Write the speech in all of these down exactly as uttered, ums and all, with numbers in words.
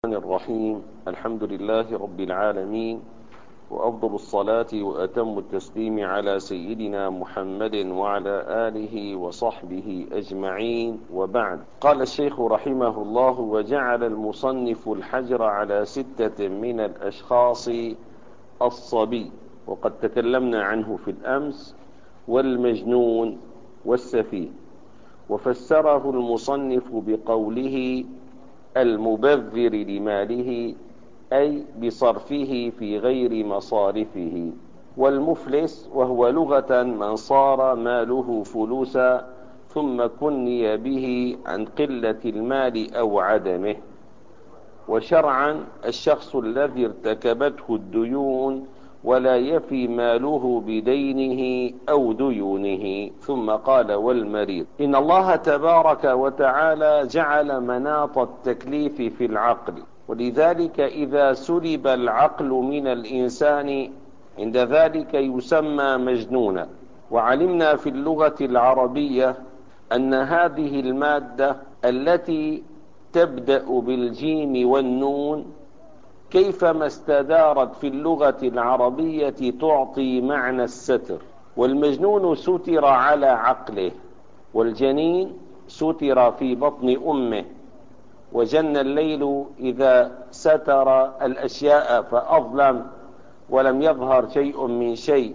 الرحمن الرحيم. الحمد لله رب العالمين، وأفضل الصلاة وأتم التسليم على سيدنا محمد وعلى آله وصحبه أجمعين، وبعد. قال الشيخ رحمه الله: وجعل المصنف الحجر على ستة من الأشخاص: الصبي، وقد تكلمنا عنه في الأمس، والمجنون، والسفيه. وفسره المصنف بقوله: المبذر لماله، أي بصرفه في غير مصارفه. والمفلس وهو لغة من صار ماله فلوسا، ثم كني به عن قلة المال أو عدمه. وشرعا الشخص الذي ارتكبته الديون ولا يفي ماله بدينه أو ديونه. ثم قال: والمريض. إن الله تبارك وتعالى جعل مناط التكليف في العقل، ولذلك إذا سلب العقل من الإنسان عند ذلك يسمى مجنونا. وعلمنا في اللغة العربية أن هذه المادة التي تبدأ بالجيم والنون كيفما استدارت في اللغة العربية تعطي معنى الستر. والمجنون ستر على عقله، والجنين ستر في بطن أمه. وجن الليل إذا ستر الأشياء فأظلم ولم يظهر شيء من شيء.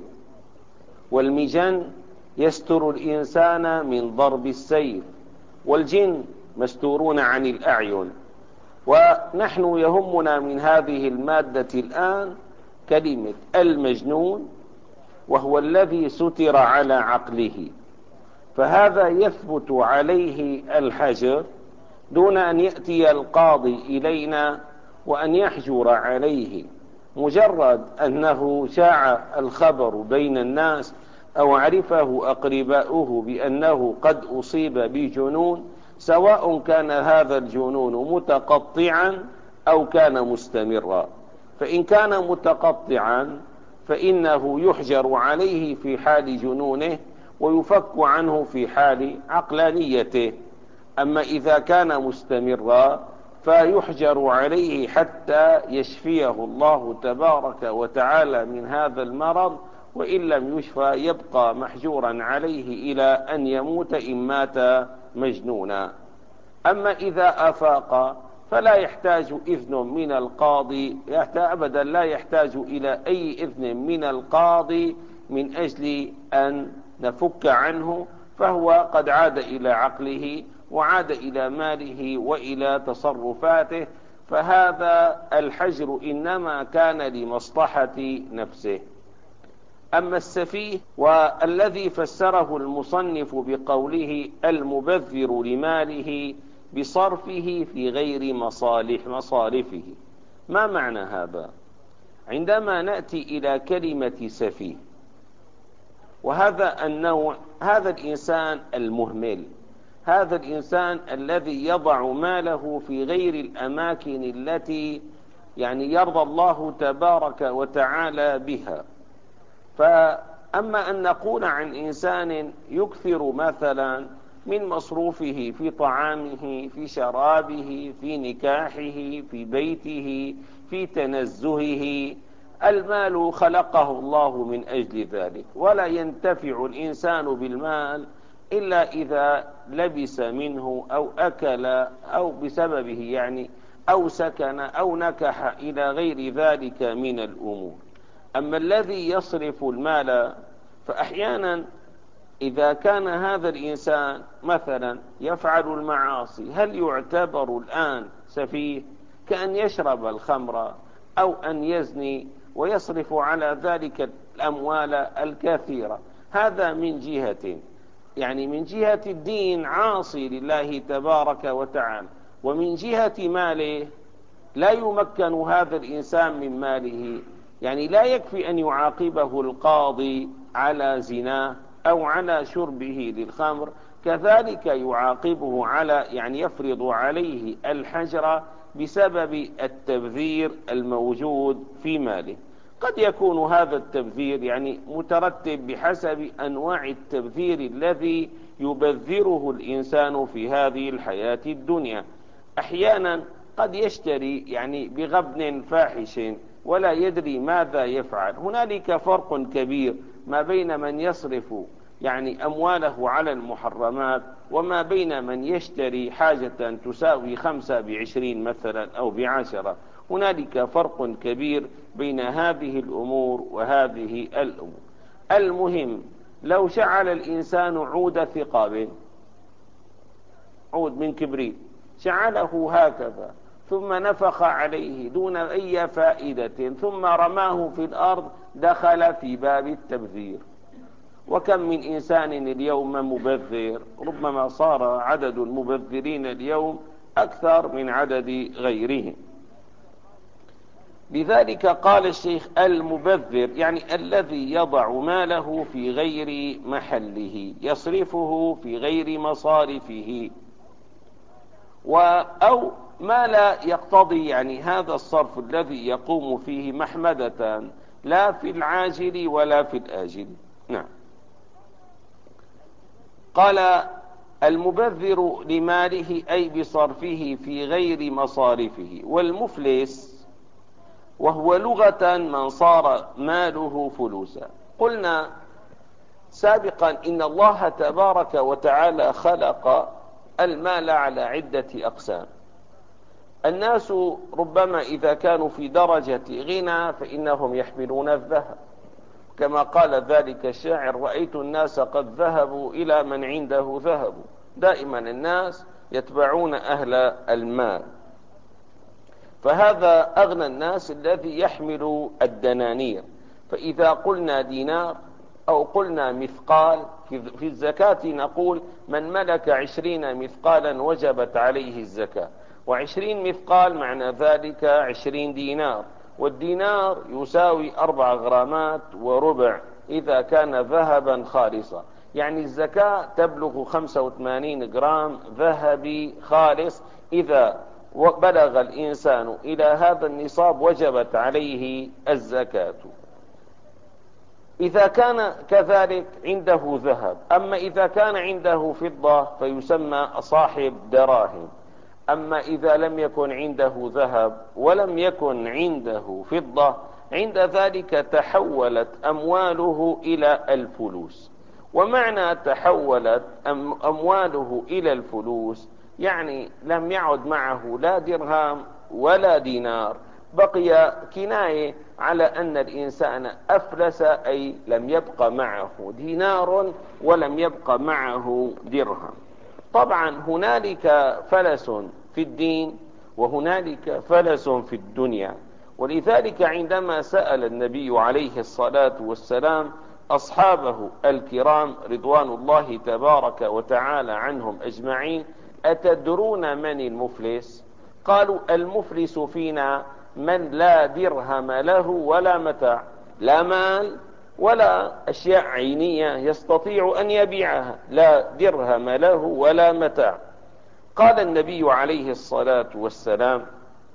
والمجن يستر الإنسان من ضرب السيف، والجن مستورون عن الأعين. ونحن يهمنا من هذه المادة الآن كلمة المجنون، وهو الذي ستر على عقله، فهذا يثبت عليه الحجر دون أن يأتي القاضي إلينا وأن يحجر عليه. مجرد أنه شاع الخبر بين الناس أو عرفه أقرباؤه بأنه قد أصيب بجنون، سواء كان هذا الجنون متقطعا أو كان مستمرا. فإن كان متقطعا فإنه يحجر عليه في حال جنونه ويفك عنه في حال عقلانيته. أما إذا كان مستمرا فيحجر عليه حتى يشفيه الله تبارك وتعالى من هذا المرض، وإن لم يشفى يبقى محجورا عليه إلى أن يموت إن مات مجنونا. أما إذا أفاق فلا يحتاج إذن من القاضي، أبدا لا يحتاج إلى أي إذن من القاضي من أجل أن نفك عنه، فهو قد عاد إلى عقله وعاد إلى ماله وإلى تصرفاته. فهذا الحجر إنما كان لمصلحة نفسه. أما السفيه والذي فسره المصنف بقوله: المبذر لماله بصرفه في غير مصالح مصارفه، ما معنى هذا؟ عندما نأتي إلى كلمة سفيه، وهذا النوع، هذا الإنسان المهمل، هذا الإنسان الذي يضع ماله في غير الأماكن التي يعني يرضى الله تبارك وتعالى بها. فأما أن نقول عن إنسان يكثر مثلا من مصروفه في طعامه، في شرابه، في نكاحه، في بيته، في تنزهه، المال خلقه الله من أجل ذلك، ولا ينتفع الإنسان بالمال إلا إذا لبس منه أو أكل أو بسببه يعني أو سكن أو نكح إلى غير ذلك من الأمور. أما الذي يصرف المال فأحيانا إذا كان هذا الإنسان مثلا يفعل المعاصي، هل يعتبر الآن سفيه؟ كأن يشرب الخمر أو أن يزني ويصرف على ذلك الأموال الكثيرة. هذا من جهة، يعني من جهة الدين عاصي لله تبارك وتعالى، ومن جهة ماله لا يمكن هذا الإنسان من ماله. يعني لا يكفي أن يعاقبه القاضي على زناه أو على شربه للخمر، كذلك يعاقبه على يعني يفرض عليه الحجر بسبب التبذير الموجود في ماله. قد يكون هذا التبذير يعني مترتب بحسب أنواع التبذير الذي يبذره الإنسان في هذه الحياة الدنيا. أحيانا قد يشتري يعني بغبن فاحش ولا يدري ماذا يفعل. هنالك فرق كبير ما بين من يصرف يعني أمواله على المحرمات وما بين من يشتري حاجة تساوي خمسة بعشرين مثلا أو بعشرة. هنالك فرق كبير بين هذه الأمور وهذه الأمور. المهم لو شعل الإنسان عود ثقاب، عود من كبريت، شعله هكذا ثم نفخ عليه دون أي فائدة ثم رماه في الأرض، دخل في باب التبذير. وكم من إنسان اليوم مبذر، ربما صار عدد المبذرين اليوم أكثر من عدد غيرهم. لذلك قال الشيخ المبذر يعني الذي يضع ماله في غير محله، يصرفه في غير مصارفه، أو ما لا يقتضي يعني هذا الصرف الذي يقوم فيه محمدة لا في العاجل ولا في الآجل. نعم. قال المبذر لماله أي بصرفه في غير مصارفه. والمفلس وهو لغة من صار ماله فلوسا. قلنا سابقا إن الله تبارك وتعالى خلق المال على عدة أقسام. الناس ربما إذا كانوا في درجة غنى فإنهم يحملون الذهب، كما قال ذلك الشاعر: رأيت الناس قد ذهبوا إلى من عنده ذهب. دائما الناس يتبعون أهل المال، فهذا أغنى الناس الذي يحمل الدنانير. فإذا قلنا دينار أو قلنا مثقال في الزكاة نقول من ملك عشرين مثقالا وجبت عليه الزكاة، وعشرين مثقال معنى ذلك عشرين دينار، والدينار يساوي أربع غرامات وربع إذا كان ذهبا خالصا. يعني الزكاة تبلغ خمسة وثمانين جرام ذهبي خالص. إذا بلغ الإنسان إلى هذا النصاب وجبت عليه الزكاة. إذا كان كذلك عنده ذهب. أما إذا كان عنده فضة فيسمى صاحب دراهم. أما إذا لم يكن عنده ذهب ولم يكن عنده فضة، عند ذلك تحولت أمواله إلى الفلوس. ومعنى تحولت أمواله إلى الفلوس يعني لم يعد معه لا درهم ولا دينار، بقي كناية على أن الإنسان أفلس، أي لم يبق معه دينار ولم يبق معه درهم. طبعا هنالك فلس في الدين وهنالك فلس في الدنيا. ولذلك عندما سأل النبي عليه الصلاة والسلام أصحابه الكرام رضوان الله تبارك وتعالى عنهم أجمعين: أتدرون من المفلس؟ قالوا: المفلس فينا من لا درهم له ولا متاع، لا مال ولا أشياء عينية يستطيع أن يبيعها، لا درهم له ولا متاع. قال النبي عليه الصلاة والسلام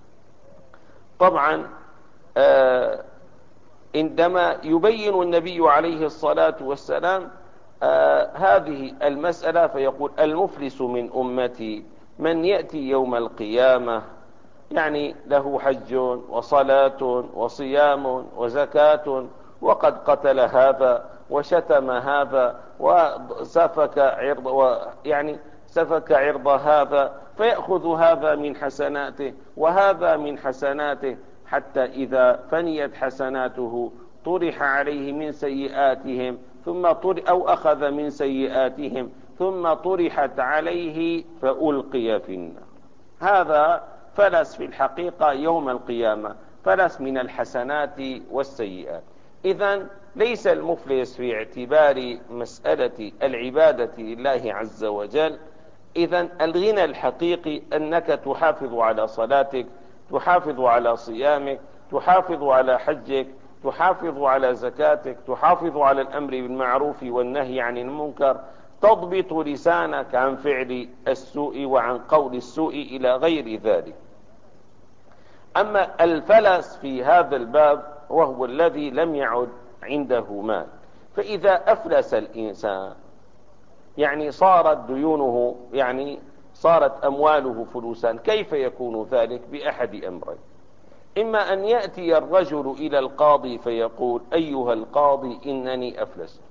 طبعا آه عندما يبين النبي عليه الصلاة والسلام آه هذه المسألة فيقول: المفلس من أمتي من يأتي يوم القيامة يعني له حج وصلاة وصيام وزكاة، وقد قتل هذا وشتم هذا وسفك عرض يعني سفك عرض هذا، فيأخذ هذا من حسناته وهذا من حسناته، حتى إذا فنيت حسناته طرح عليه من سيئاتهم ثم طرح أو أخذ من سيئاتهم ثم طرحت عليه فألقي في النار. هذا فلس في الحقيقة يوم القيامة، فلس من الحسنات والسيئات. إذن ليس المفلس في اعتبار مسألة العبادة لله عز وجل. إذن الغنى الحقيقي أنك تحافظ على صلاتك، تحافظ على صيامك، تحافظ على حجك، تحافظ على زكاتك، تحافظ على الأمر بالمعروف والنهي عن المنكر، تضبط لسانك عن فعل السوء وعن قول السوء إلى غير ذلك. أما الفلس في هذا الباب وهو الذي لم يعد عنده مال. فإذا أفلس الإنسان يعني صارت ديونه يعني صارت أمواله فلوسا، كيف يكون ذلك؟ بأحد أمرين: إما أن يأتي الرجل إلى القاضي فيقول: أيها القاضي إنني أفلست،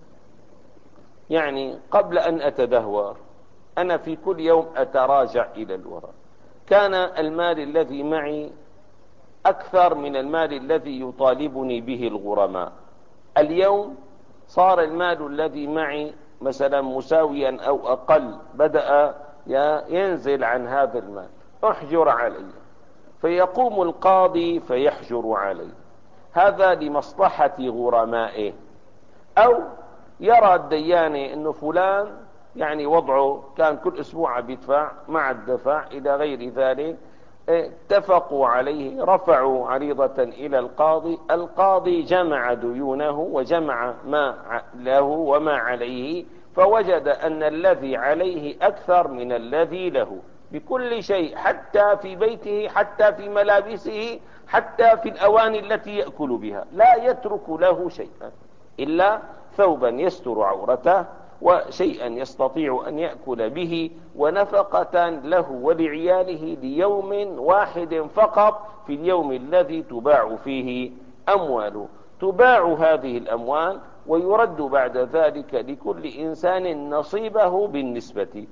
يعني قبل أن أتدهور أنا في كل يوم أتراجع إلى الوراء، كان المال الذي معي أكثر من المال الذي يطالبني به الغرماء، اليوم صار المال الذي معي مثلا مساويا أو أقل، بدأ ينزل عن هذا المال، أحجر عليه. فيقوم القاضي فيحجر عليه، هذا لمصلحة غرمائه. أو يرى الدياني أنه فلان يعني وضعه كان كل أسبوع بيدفع مع الدفع إلى غير ذلك، اتفقوا عليه، رفعوا عريضة إلى القاضي، القاضي جمع ديونه وجمع ما له وما عليه، فوجد أن الذي عليه أكثر من الذي له بكل شيء، حتى في بيته، حتى في ملابسه، حتى في الأواني التي يأكل بها، لا يترك له شيئا إلا ثوبا يستر عورته وشيئا يستطيع أن يأكل به ونفقة له ولعياله ليوم واحد فقط، في اليوم الذي تباع فيه أمواله. تباع هذه الأموال ويرد بعد ذلك لكل إنسان نصيبه بالنسبة.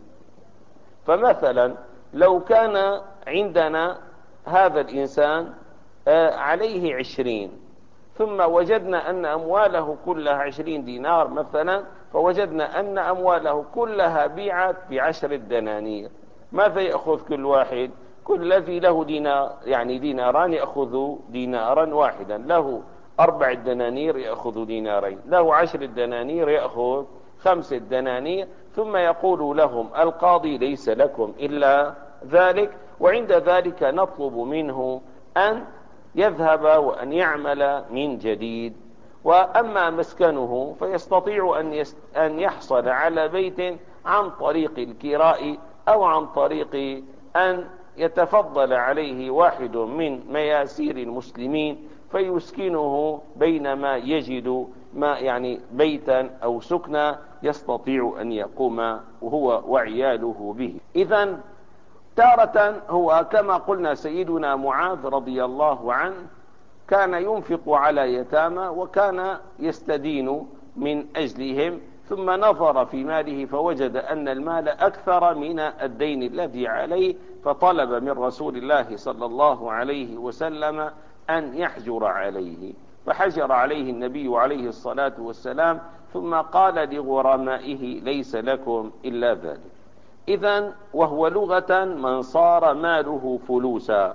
فمثلا لو كان عندنا هذا الإنسان عليه عشرين، ثم وجدنا أن أمواله كلها عشرين دينار مثلا، فوجدنا أن أمواله كلها بيعت بعشر دنانير، ماذا يأخذ كل واحد؟ كل الذي له دينار يعني ديناران يأخذ دينارا واحدا، له أربع دنانير يأخذ دينارين، له عشر دنانير يأخذ خمس دنانير. ثم يقول لهم القاضي: ليس لكم إلا ذلك. وعند ذلك نطلب منه أن يذهب وأن يعمل من جديد. وأما مسكنه فيستطيع أن, يست... أن يحصل على بيت عن طريق الكراء أو عن طريق أن يتفضل عليه واحد من مياسير المسلمين فيسكنه بينما يجد ما يعني بيتا أو سكنا يستطيع أن يقوم وهو وعياله به. إذن تارة هو كما قلنا سيدنا معاذ رضي الله عنه كان ينفق على يتامى وكان يستدين من أجلهم، ثم نظر في ماله فوجد أن المال أكثر من الدين الذي عليه، فطلب من رسول الله صلى الله عليه وسلم أن يحجر عليه، فحجر عليه النبي عليه الصلاة والسلام، ثم قال لغرمائه: ليس لكم إلا ذلك. إذن وهو لغة من صار ماله فلوسا،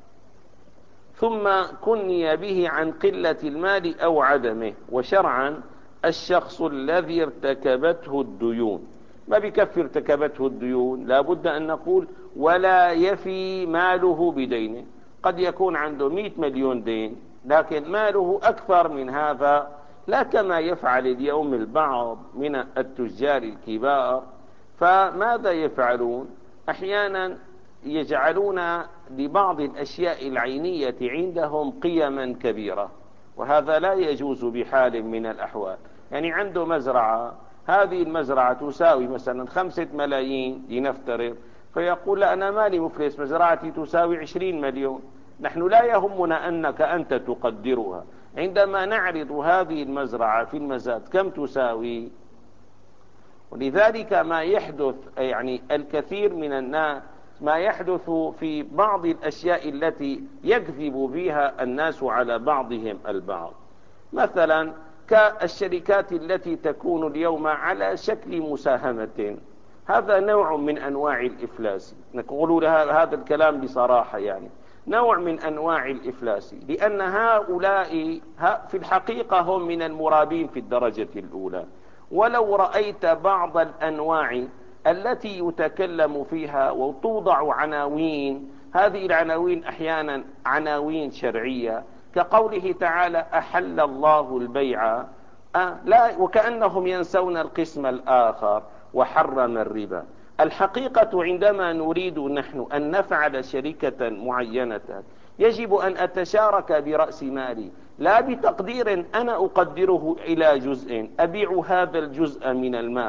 ثم كني به عن قلة المال أو عدمه. وشرعا الشخص الذي ارتكبته الديون، ما بكفي ارتكبته الديون، لا بد أن نقول ولا يفي ماله بدينه. قد يكون عنده مئة مليون دين لكن ماله أكثر من هذا، لا كما يفعل اليوم البعض من التجار الكبار. فماذا يفعلون؟ أحيانا يجعلون لبعض الأشياء العينية عندهم قيما كبيرة، وهذا لا يجوز بحال من الأحوال. يعني عنده مزرعة، هذه المزرعة تساوي مثلا خمسة ملايين لنفترض، فيقول: لا أنا مالي مفلس، مزرعتي تساوي عشرين مليون. نحن لا يهمنا أنك أنت تقدرها، عندما نعرض هذه المزرعة في المزاد كم تساوي. ولذلك ما يحدث يعني الكثير من الناس ما يحدث في بعض الأشياء التي يكذب بها الناس على بعضهم البعض، مثلا كالشركات التي تكون اليوم على شكل مساهمة، هذا نوع من أنواع الإفلاس. نقول هذا الكلام بصراحة، يعني نوع من أنواع الإفلاس، لأن هؤلاء في الحقيقة هم من المرابين في الدرجة الأولى. ولو رأيت بعض الأنواع التي يتكلم فيها وتوضع عناوين، هذه العناوين أحيانا عناوين شرعية، كقوله تعالى: أحل الله البيع، أه لا، وكأنهم ينسون القسم الآخر: وحرم الربا. الحقيقة عندما نريد نحن أن نفعل شركة معينة يجب أن أتشارك برأس مالي، لا بتقدير أنا أقدره إلى جزء أبيع هذا الجزء من المال،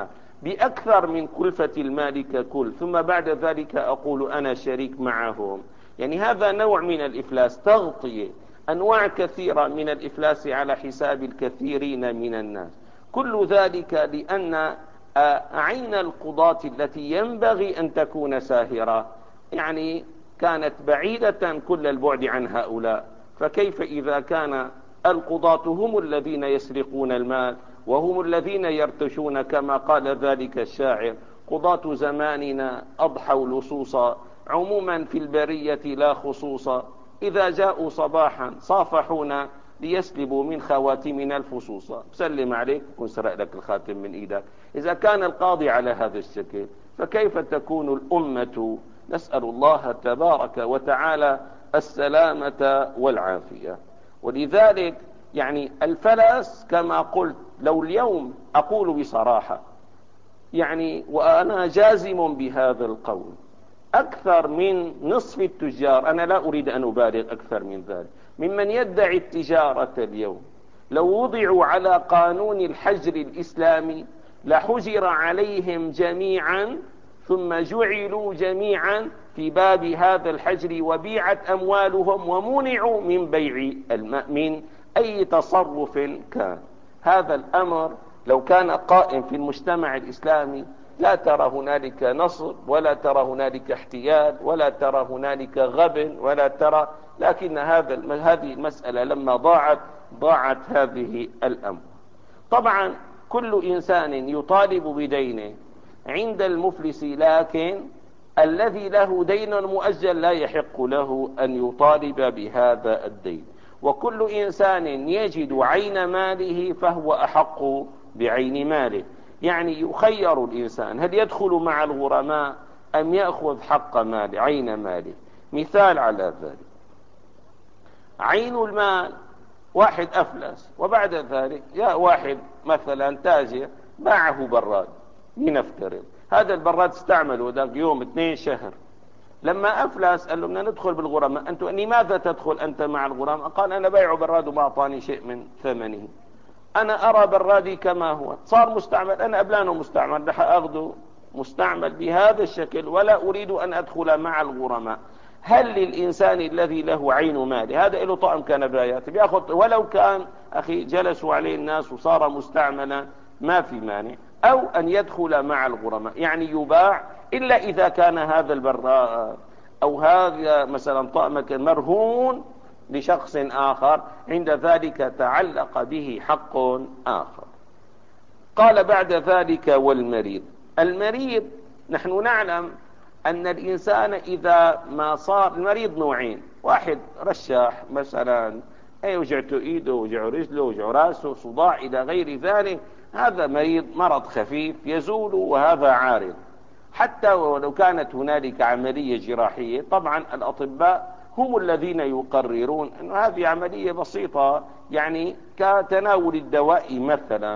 بأكثر من كلفة المال ككل، ثم بعد ذلك أقول أنا شريك معهم. يعني هذا نوع من الإفلاس، تغطية أنواع كثيرة من الإفلاس على حساب الكثيرين من الناس. كل ذلك لأن عين القضاة التي ينبغي أن تكون ساهرة يعني كانت بعيدة كل البعد عن هؤلاء. فكيف إذا كان القضاة هم الذين يسرقون المال وهم الذين يرتشون كما قال ذلك الشاعر: قضاة زماننا أضحوا لصوصا عموما في البرية لا خصوصا، إذا جاءوا صباحا صافحونا ليسلبوا من خواتمنا الفصوصا. سلم عليك ونسرق لك الخاتم من إيدك. إذا كان القاضي على هذا الشكل فكيف تكون الأمة؟ نسأل الله تبارك وتعالى السلامة والعافية. ولذلك يعني الفلس كما قلت، لو اليوم أقول بصراحة يعني وأنا جازم بهذا القول، أكثر من نصف التجار، أنا لا أريد أن أبالغ أكثر من ذلك، ممن يدعي التجارة اليوم لو وضعوا على قانون الحجر الإسلامي لحجر عليهم جميعا ثم جعلوا جميعا في باب هذا الحجر وبيعت أموالهم ومنعوا من بيع من أي تصرف كان. هذا الأمر لو كان قائم في المجتمع الإسلامي لا ترى هنالك نصب ولا ترى هنالك احتيال ولا ترى هنالك غبن ولا ترى، لكن هذا هذه المسألة لما ضاعت ضاعت هذه الأمر. طبعا كل إنسان يطالب بدينه عند المفلس، لكن الذي له دين مؤجل لا يحق له أن يطالب بهذا الدين. وكل إنسان يجد عين ماله فهو أحق بعين ماله. يعني يخير الإنسان هل يدخل مع الغرماء أم يأخذ حق مال عين ماله. مثال على ذلك: عين المال، واحد أفلس وبعد ذلك جاء واحد مثلا تاجر باعه براد، لنفترض هذا البراد استعمله ذاك يوم اثنين شهر، لما أفلس قال له بدنا ندخل بالغرماء، أنت لماذا تدخل أنت مع الغرماء؟ قال أنا بيع براد وما أعطاني شيء من ثمنه، أنا أرى برادي كما هو، صار مستعمل، أنا أبلانه مستعمل رح أخذه مستعمل بهذا الشكل ولا أريد أن أدخل مع الغرماء. هل للإنسان الذي له عين مال هذا له طعم كنبايات بيأخذ، ولو كان أخي جلسوا عليه الناس وصار مستعملا ما في مانع، أو أن يدخل مع الغرماء يعني يباع، إلا إذا كان هذا البراد أو هذا مثلا طعم مرهون لشخص آخر، عند ذلك تعلق به حق آخر. قال بعد ذلك: والمريض. المريض نحن نعلم أن الإنسان إذا ما صار، المريض نوعين: واحد رشاح مثلا أي وجعته إيده وجعه رجله وجعه راسه صداع إلى غير ذلك، هذا مريض مرض خفيف يزول وهذا عارض. حتى ولو كانت هنالك عملية جراحية طبعا الأطباء هم الذين يقررون أن هذه عملية بسيطة يعني كتناول الدواء مثلا،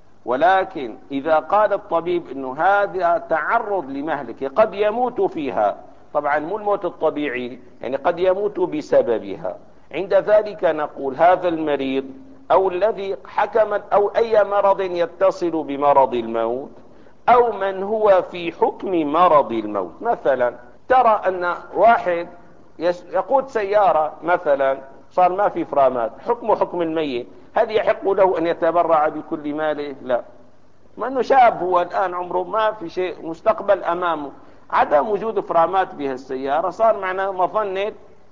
ولكن إذا قال الطبيب أنه هذا تعرض لمهلكة قد يموت فيها، طبعا مو الموت الطبيعي، يعني قد يموت بسببها، عند ذلك نقول هذا المريض أو الذي حكم أو أي مرض يتصل بمرض الموت أو من هو في حكم مرض الموت. مثلا ترى أن واحد يقود سيارة مثلا صار ما في فرامات، حكمه حكم الميت، هل يحق له أن يتبرع بكل ماله؟ لا، ما أنه شاب هو الآن عمره ما في شيء مستقبل أمامه، عدم وجود فرامات بها السيارة صار معنا مظنة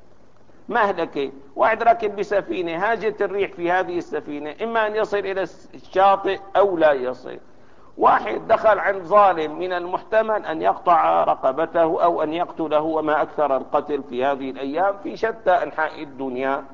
مهلكة. واحد ركب بسفينة هاجت الريح في هذه السفينة، إما أن يصل إلى الشاطئ أو لا يصل. واحد دخل عند ظالم من المحتمل أن يقطع رقبته أو أن يقتله، وما أكثر القتل في هذه الأيام في شتى أنحاء الدنيا.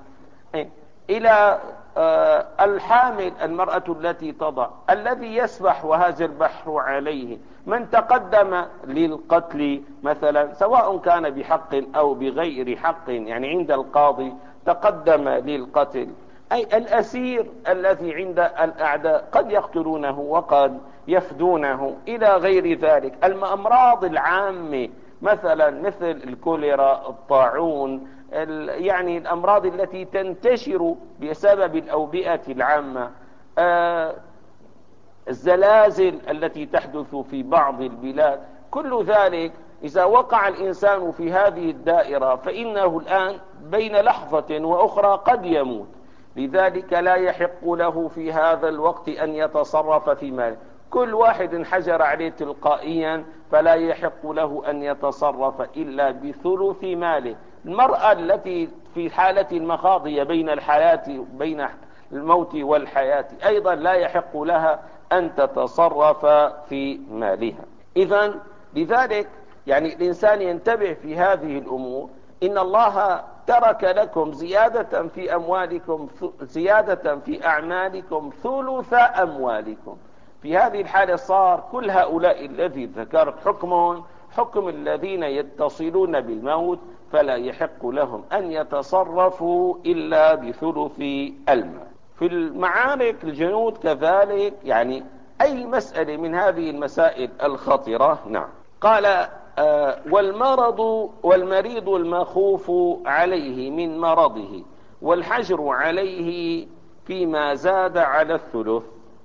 إلى الحامل المرأة التي تضع، الذي يسبح وهذا البحر عليه، من تقدم للقتل مثلا سواء كان بحق أو بغير حق، يعني عند القاضي تقدم للقتل، أي الأسير الذي عند الأعداء قد يقتلونه وقد يفدونه، إلى غير ذلك. الأمراض العامة مثلا مثل الكوليرا، الطاعون، يعني الأمراض التي تنتشر بسبب الأوبئة العامة، الزلازل التي تحدث في بعض البلاد، كل ذلك إذا وقع الإنسان في هذه الدائرة فإنه الآن بين لحظة وأخرى قد يموت. لذلك لا يحق له في هذا الوقت أن يتصرف في ماله. كل واحد حجر عليه تلقائيا فلا يحق له أن يتصرف إلا بثلث ماله. المرأة التي في حالة المخاضية بين الحياة بين الموت والحياة أيضا لا يحق لها أن تتصرف في مالها. إذن لذلك يعني الإنسان ينتبه في هذه الأمور. إن الله ترك لكم زيادة في أموالكم زيادة في أعمالكم ثلث أموالكم. في هذه الحالة صار كل هؤلاء الذي ذكرت حكمهم حكم الذين يتصلون بالموت، فلا يحق لهم أن يتصرفوا إلا بثلث المال. في المعارك الجنود كذلك، يعني أي مسألة من هذه المسائل الخطرة. نعم. قال آه والمرض والمريض المخوف عليه من مرضه والحجر عليه فيما زاد على الثلث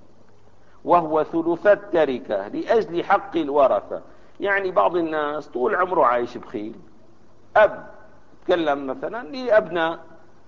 وهو ثلث التركة لأجل حق الورثة. يعني بعض الناس طول عمره عايش بخيل، أب تكلم مثلا لأبناء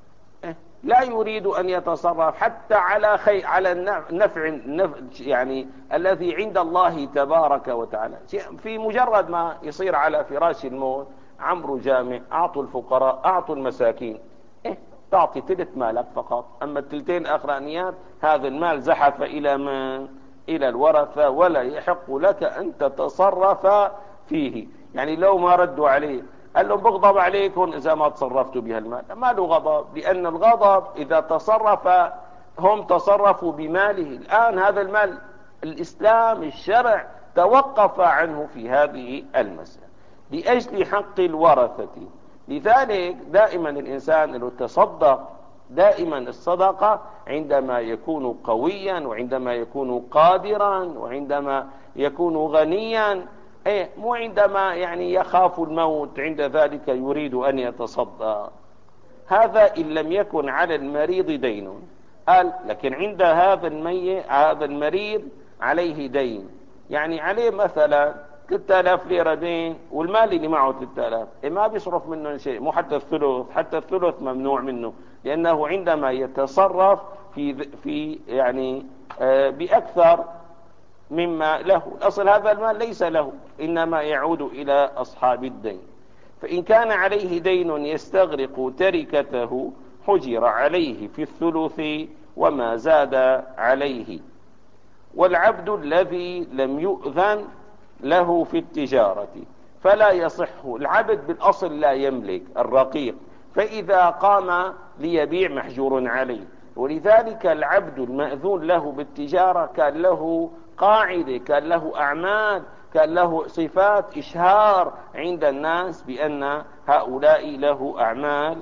لا يريد أن يتصرف حتى على خي على النفع يعني الذي عند الله تبارك وتعالى. في مجرد ما يصير على فراش الموت عمرو جامع، أعطوا الفقراء أعطوا المساكين. إيه تعطي ثلث مالك فقط، أما الثلثين الأخرانيات هذا المال زحف إلى من؟ إلى الورثة، ولا يحق لك أن تتصرف فيه. يعني لو ما ردوا عليه قال لهم بغضب عليكم إذا ما تصرفتوا بها المال. ما له غضب، لأن الغضب إذا تصرف هم تصرفوا بماله. الآن هذا المال الإسلام الشرع توقف عنه في هذه المسألة لأجل حق الورثة. لذلك دائما الإنسان لو تصدق، دائما الصدقة عندما يكون قويا وعندما يكون قادرا وعندما يكون غنيا، ايه مو عندما يعني يخاف الموت عند ذلك يريد ان يتصدق. هذا ان لم يكن على المريض دين. قال لكن عند هذا المي هذا المريض عليه دين، يعني عليه مثلا ثلاثة آلاف ليرة دين والمال اللي معه ثلاثة آلاف إيه ما بيصرف منه شيء، مو حتى الثلث، حتى الثلث ممنوع منه، لأنه عندما يتصرف في في يعني آه بأكثر مما له. الأصل هذا المال ليس له، إنما يعود إلى أصحاب الدين. فإن كان عليه دين يستغرق تركته حجر عليه في الثلث وما زاد عليه. والعبد الذي لم يؤذن له في التجارة فلا يصح. العبد بالأصل لا يملك، الرقيق، فإذا قام ليبيع محجور عليه. ولذلك العبد المأذون له بالتجارة كان له قاعدة، كان له أعمال، كان له صفات إشهار عند الناس بأن هؤلاء له أعمال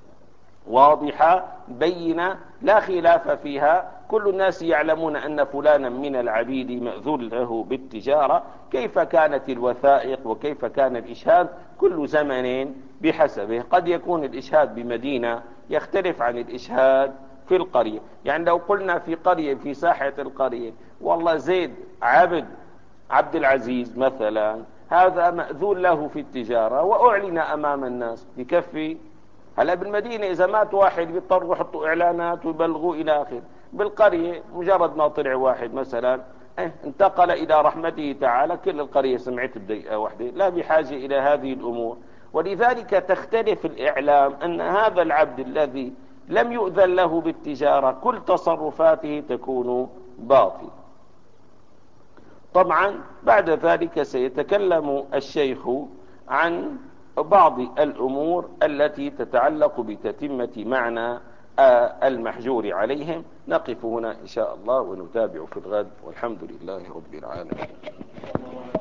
واضحة بينة لا خلاف فيها. كل الناس يعلمون أن فلانا من العبيد مأذون له بالتجارة. كيف كانت الوثائق وكيف كان الإشهاد؟ كل زمن بحسبه. قد يكون الإشهاد بمدينة يختلف عن الإشهاد في القرية. يعني لو قلنا في قرية في ساحة القرية والله زيد عبد عبد العزيز مثلا هذا مأذون له في التجارة وأعلن أمام الناس بكفي. هلا بالمدينة إذا مات واحد بيضطروا يحطوا إعلانات ويبلغوا إلى آخر. بالقرية مجرد ما طلع واحد مثلا اه انتقل إلى رحمته تعالى كل القرية سمعت بدقيقة واحدة، لا بحاجة إلى هذه الأمور. ولذلك تختلف الإعلام أن هذا العبد الذي لم يؤذن له بالتجارة كل تصرفاته تكون باطلة. طبعا بعد ذلك سيتكلم الشيخ عن بعض الأمور التي تتعلق بتتمة معنى المحجور عليهم. نقف هنا إن شاء الله ونتابع في الغد، والحمد لله رب العالمين.